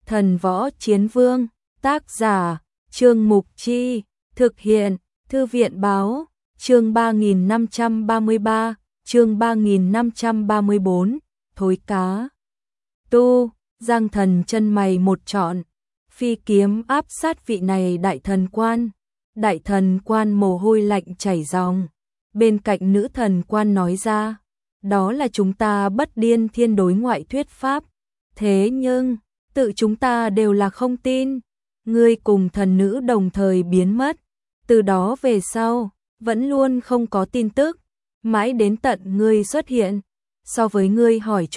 Thần Võ Chiến Vương, tác giả, Trương Mục Chi, thực hiện, Thư viện Báo, chương 3533, chương 3534, thối cá. Tu, Giang Thần chân mày một trọn, phi kiếm áp sát vị này đại thần quan. Đại thần quan mồ hôi lạnh chảy ròng. Bên cạnh nữ thần quan nói ra, đó là chúng ta bất điên thiên đối ngoại thuyết pháp. Thế nhưng, tự chúng ta đều là không tin. Ngươi cùng thần nữ đồng thời biến mất. Từ đó về sau, vẫn luôn không có tin tức. Mãi đến tận ngươi xuất hiện. So với ngươi hỏi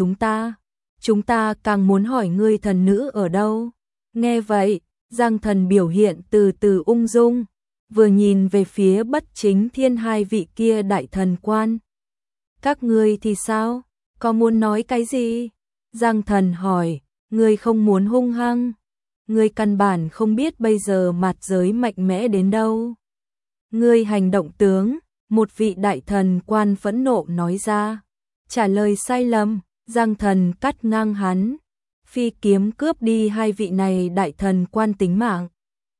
chúng ta càng muốn hỏi ngươi thần nữ ở đâu. Nghe vậy, Giang Thần biểu hiện từ từ ung dung, vừa nhìn về phía Bất Chính Thiên hai vị kia đại thần quan. Các ngươi thì sao? Có muốn nói cái gì? Giang Thần hỏi, ngươi không muốn hung hăng. Ngươi căn bản không biết bây giờ mặt giới mạnh mẽ đến đâu. Ngươi hành động tướng, một vị đại thần quan phẫn nộ nói ra. Trả lời sai lầm, Giang Thần cắt ngang hắn. Phi kiếm cướp đi hai vị này đại thần quan tính mạng.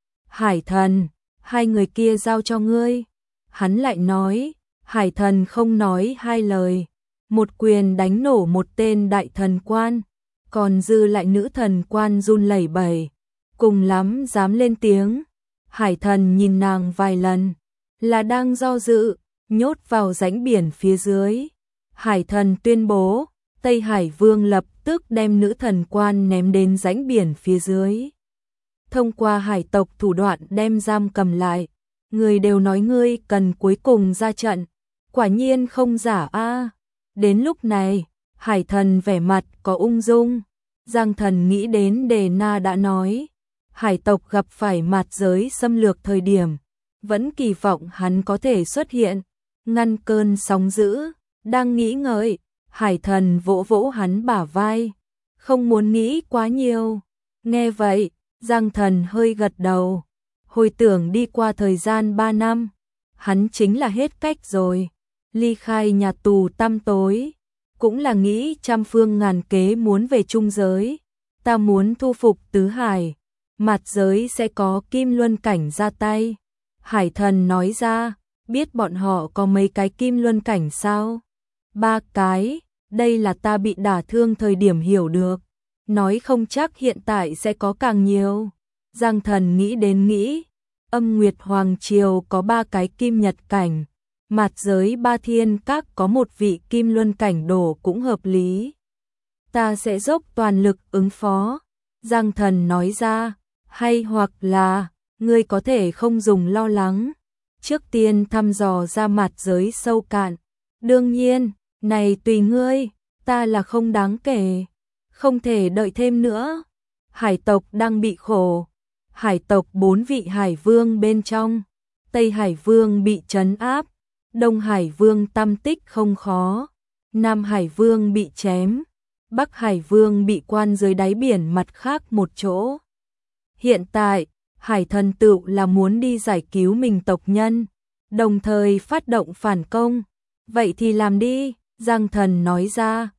Hải thần, hai người kia giao cho ngươi. Hắn lại nói, Hải thần không nói hai lời. Một quyền đánh nổ một tên đại thần quan. Còn dư lại nữ thần quan run lẩy bẩy. Cùng lắm dám lên tiếng. Hải thần nhìn nàng vài lần. Là đang do dự, nhốt vào rãnh biển phía dưới. Hải thần tuyên bố, Tây Hải Vương lập tức đem nữ thần quan ném đến rãnh biển phía dưới. Thông qua hải tộc thủ đoạn đem giam cầm lại. Người đều nói ngươi cần cuối cùng ra trận. Quả nhiên không giả a. Đến lúc này, hải thần vẻ mặt có ung dung. Giang Thần nghĩ đến Đề Na đã nói. Hải tộc gặp phải mặt giới xâm lược thời điểm. Vẫn kỳ vọng hắn có thể xuất hiện. Ngăn cơn sóng dữ. Đang nghĩ ngợi. Hải thần vỗ vỗ hắn bả vai. Không muốn nghĩ quá nhiều. Nghe vậy, Giang Thần hơi gật đầu. Hồi tưởng đi qua thời gian 3 năm. Hắn chính là hết cách rồi. Ly khai nhà tù tăm tối. Cũng là nghĩ trăm phương ngàn kế muốn về trung giới. Ta muốn thu phục tứ hải. Mặt giới sẽ có Kim Luân cảnh ra tay. Hải thần nói ra, biết bọn họ có mấy cái Kim Luân cảnh sao? 3 cái. Đây là ta bị đả thương thời điểm hiểu được. Nói không chắc hiện tại sẽ có càng nhiều. Giang Thần nghĩ đến nghĩ. Âm Nguyệt Hoàng Triều có 3 cái Kim Nhật cảnh. Mặt giới Ba Thiên Các có một vị Kim Luân cảnh đổ cũng hợp lý. Ta sẽ dốc toàn lực ứng phó. Giang Thần nói ra. Hay hoặc là, ngươi có thể không dùng lo lắng. Trước tiên thăm dò ra mặt giới sâu cạn. Đương nhiên, này tùy ngươi, ta là không đáng kể. Không thể đợi thêm nữa. Hải tộc đang bị khổ. Hải tộc 4 vị hải vương bên trong. Tây Hải Vương bị trấn áp. Đông Hải Vương tâm tích không khó. Nam Hải Vương bị chém. Bắc Hải Vương bị quan dưới đáy biển mặt khác một chỗ. Hiện tại, Hải thần tựu là muốn đi giải cứu mình tộc nhân. Đồng thời phát động phản công. Vậy thì làm đi, Giang Thần nói ra.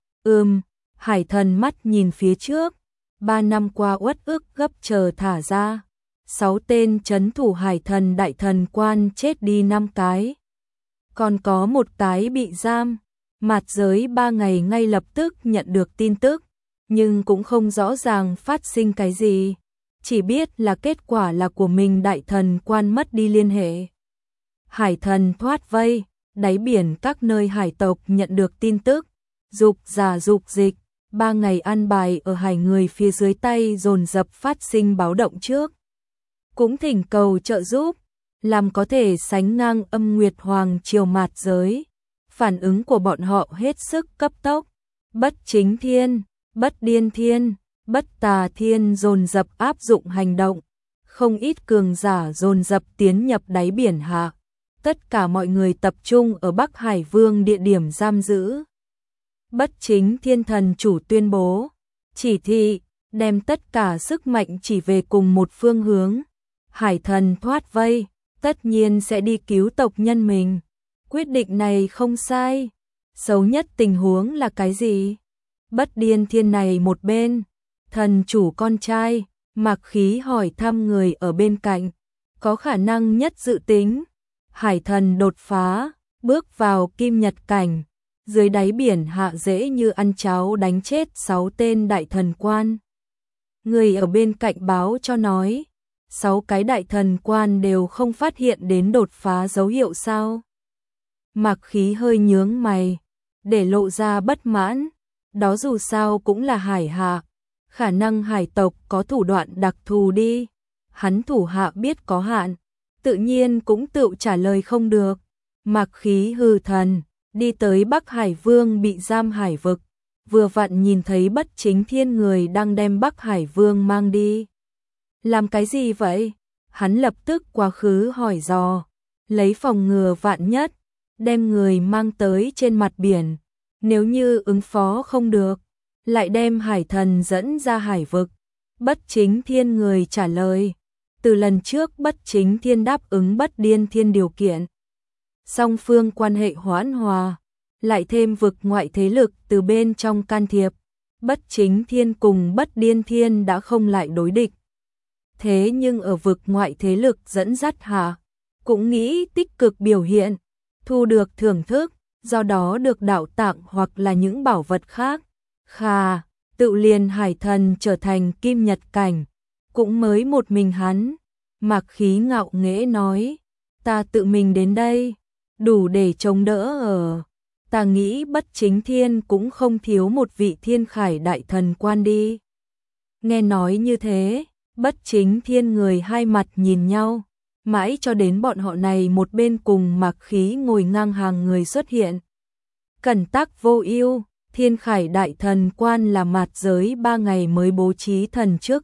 Hải thần mắt nhìn phía trước. 3 năm qua uất ức gấp chờ thả ra. 6 tên trấn thủ hải thần đại thần quan chết đi 5 cái. Còn có 1 cái bị giam. Mặt giới 3 ngày ngay lập tức nhận được tin tức. Nhưng cũng không rõ ràng phát sinh cái gì. Chỉ biết là kết quả là của mình đại thần quan mất đi liên hệ. Hải thần thoát vây. Đáy biển các nơi hải tộc nhận được tin tức. Dục giả dục dịch. 3 ngày ăn bài ở hải người phía dưới tay dồn dập phát sinh báo động trước. Cũng thỉnh cầu trợ giúp. Làm có thể sánh ngang Âm Nguyệt Hoàng Triều mạt giới. Phản ứng của bọn họ hết sức cấp tốc. Bất Chính Thiên, Bất Điên Thiên, Bất Tà Thiên dồn dập áp dụng hành động. Không ít cường giả dồn dập tiến nhập đáy biển hạ. Tất cả mọi người tập trung ở Bắc Hải Vương địa điểm giam giữ. Bất Chính Thiên thần chủ tuyên bố. Chỉ thị, đem tất cả sức mạnh chỉ về cùng một phương hướng. Hải thần thoát vây, tất nhiên sẽ đi cứu tộc nhân mình. Quyết định này không sai. Xấu nhất tình huống là cái gì? Bất Điên Thiên này một bên. Thần chủ con trai, Mạc Khí hỏi thăm người ở bên cạnh, có khả năng nhất dự tính. Hải thần đột phá, bước vào kim nhật cảnh, dưới đáy biển hạ dễ như ăn cháo đánh chết 6 tên đại thần quan. Người ở bên cạnh báo cho nói, 6 cái đại thần quan đều không phát hiện đến đột phá dấu hiệu sao? Mạc Khí hơi nhướng mày, để lộ ra bất mãn, đó dù sao cũng là hải hạ, khả năng hải tộc có thủ đoạn đặc thù đi, hắn thủ hạ biết có hạn, tự nhiên cũng tự trả lời không được. Mạc Khí hừ thần, đi tới Bắc Hải Vương bị giam hải vực, vừa vặn nhìn thấy Bất Chính Thiên người đang đem Bắc Hải Vương mang đi. Làm cái gì vậy? Hắn lập tức quá khứ hỏi dò, lấy phòng ngừa vạn nhất, đem người mang tới trên mặt biển, nếu như ứng phó không được, lại đem hải thần dẫn ra hải vực. Bất Chính Thiên người trả lời, từ lần trước Bất Chính Thiên đáp ứng Bất Điên Thiên điều kiện, song phương quan hệ hoãn hòa, lại thêm vực ngoại thế lực từ bên trong can thiệp, Bất Chính Thiên cùng Bất Điên Thiên đã không lại đối địch. Thế nhưng ở vực ngoại thế lực dẫn dắt hạ, cũng nghĩ tích cực biểu hiện, thu được thưởng thức, do đó được đạo tặng hoặc là những bảo vật khác. Khà, tự liền hải thần trở thành kim nhật cảnh, cũng mới một mình hắn. Mạc Khí ngạo nghễ nói, ta tự mình đến đây, đủ để chống đỡ ở. Ta nghĩ Bất Chính Thiên cũng không thiếu một vị thiên khải đại thần quan đi. Nghe nói như thế, Bất Chính Thiên người hai mặt nhìn nhau, mãi cho đến bọn họ này một bên cùng Mạc Khí ngồi ngang hàng người xuất hiện. Cẩn Tắc Vô Ưu, thiên khải đại thần quan là mạt giới 3 ngày mới bố trí thần chức.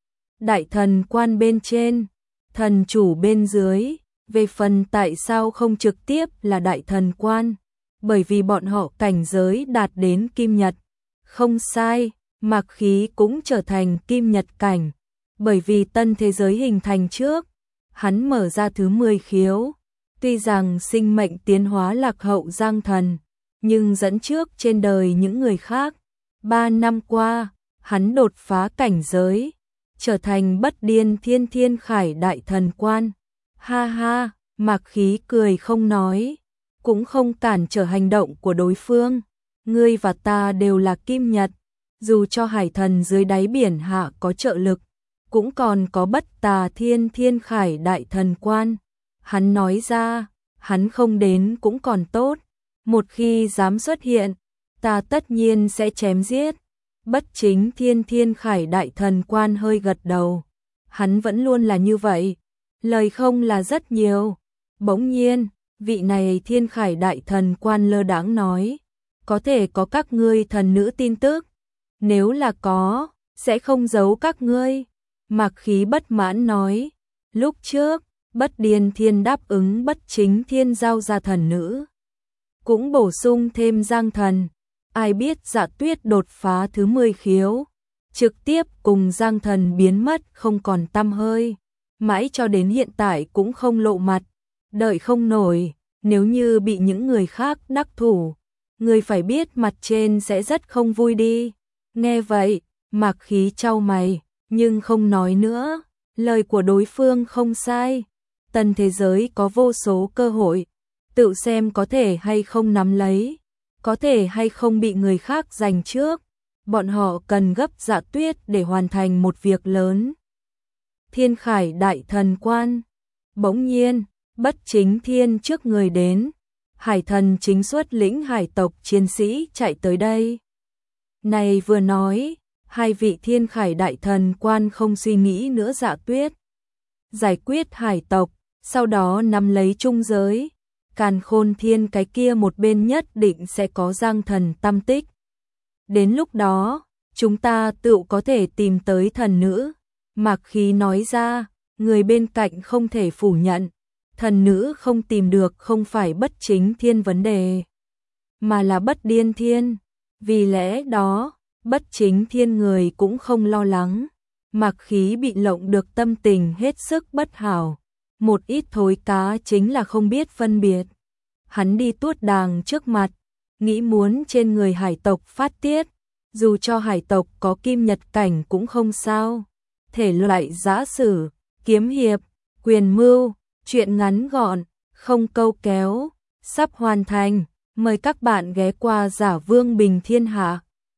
Đại thần quan bên trên, thần chủ bên dưới, về phần tại sao không trực tiếp là đại thần quan, bởi vì bọn họ cảnh giới đạt đến kim nhật. Không sai, Mạc Khí cũng trở thành kim nhật cảnh, bởi vì tân thế giới hình thành trước, hắn mở ra thứ 10 khiếu, tuy rằng sinh mệnh tiến hóa lạc hậu Giang Thần, nhưng dẫn trước trên đời những người khác. 3 năm qua, hắn đột phá cảnh giới, trở thành Bất Điên Thiên thiên khải đại thần quan. Ha ha, Mạc Khí cười không nói, cũng không cản trở hành động của đối phương. Ngươi và ta đều là kim nhật, dù cho hải thần dưới đáy biển hạ có trợ lực, cũng còn có Bất Tà Thiên thiên khải đại thần quan. Hắn nói ra, hắn không đến cũng còn tốt, một khi dám xuất hiện, ta tất nhiên sẽ chém giết. Bất Chính Thiên thiên khải đại thần quan hơi gật đầu, hắn vẫn luôn là như vậy, lời không là rất nhiều. Bỗng nhiên, vị này thiên khải đại thần quan lơ đãng nói, có thể có các ngươi thần nữ tin tức, nếu là có, sẽ không giấu các ngươi. Mạc Khí bất mãn nói, lúc trước, Bất Điên Thiên đáp ứng Bất Chính Thiên giao ra thần nữ, cũng bổ sung thêm Giang Thần, ai biết Dạ Tuyết đột phá thứ 10 khiếu, trực tiếp cùng Giang Thần biến mất không còn tăm hơi, mãi cho đến hiện tại cũng không lộ mặt, đợi không nổi, nếu như bị những người khác đắc thủ, người phải biết mặt trên sẽ rất không vui đi. Nghe vậy, Mạc Khí chau mày, nhưng không nói nữa, lời của đối phương không sai, tân thế giới có vô số cơ hội, tự xem có thể hay không nắm lấy, có thể hay không bị người khác giành trước, bọn họ cần gấp Dạ Tuyết để hoàn thành một việc lớn. Thiên khải đại thần quan, bỗng nhiên, Bất Chính Thiên trước người đến, hải thần chính xuất lĩnh hải tộc chiến sĩ chạy tới đây. Này vừa nói, hai vị thiên khải đại thần quan không suy nghĩ nữa Dạ Tuyết. Giải quyết hải tộc, sau đó nắm lấy trung giới, Càn Khôn Thiên cái kia một bên nhất định sẽ có Giang Thần tâm tích. Đến lúc đó, chúng ta tự có thể tìm tới thần nữ. Mạc Khí nói ra, người bên cạnh không thể phủ nhận, thần nữ không tìm được không phải Bất Chính Thiên vấn đề, mà là Bất Điên Thiên. Vì lẽ đó, Bất Chính Thiên người cũng không lo lắng. Mạc Khí bị lộng được tâm tình hết sức bất hảo. Một ít thối cá chính là không biết phân biệt. Hắn đi tuốt đàng trước mặt, nghĩ muốn trên người hải tộc phát tiết, dù cho hải tộc có kim nhật cảnh cũng không sao. Thể loại giã sử, kiếm hiệp, quyền mưu, truyện ngắn gọn, không câu kéo, sắp hoàn thành. Mời các bạn ghé qua Giả Vương Bình Thiên Hạ.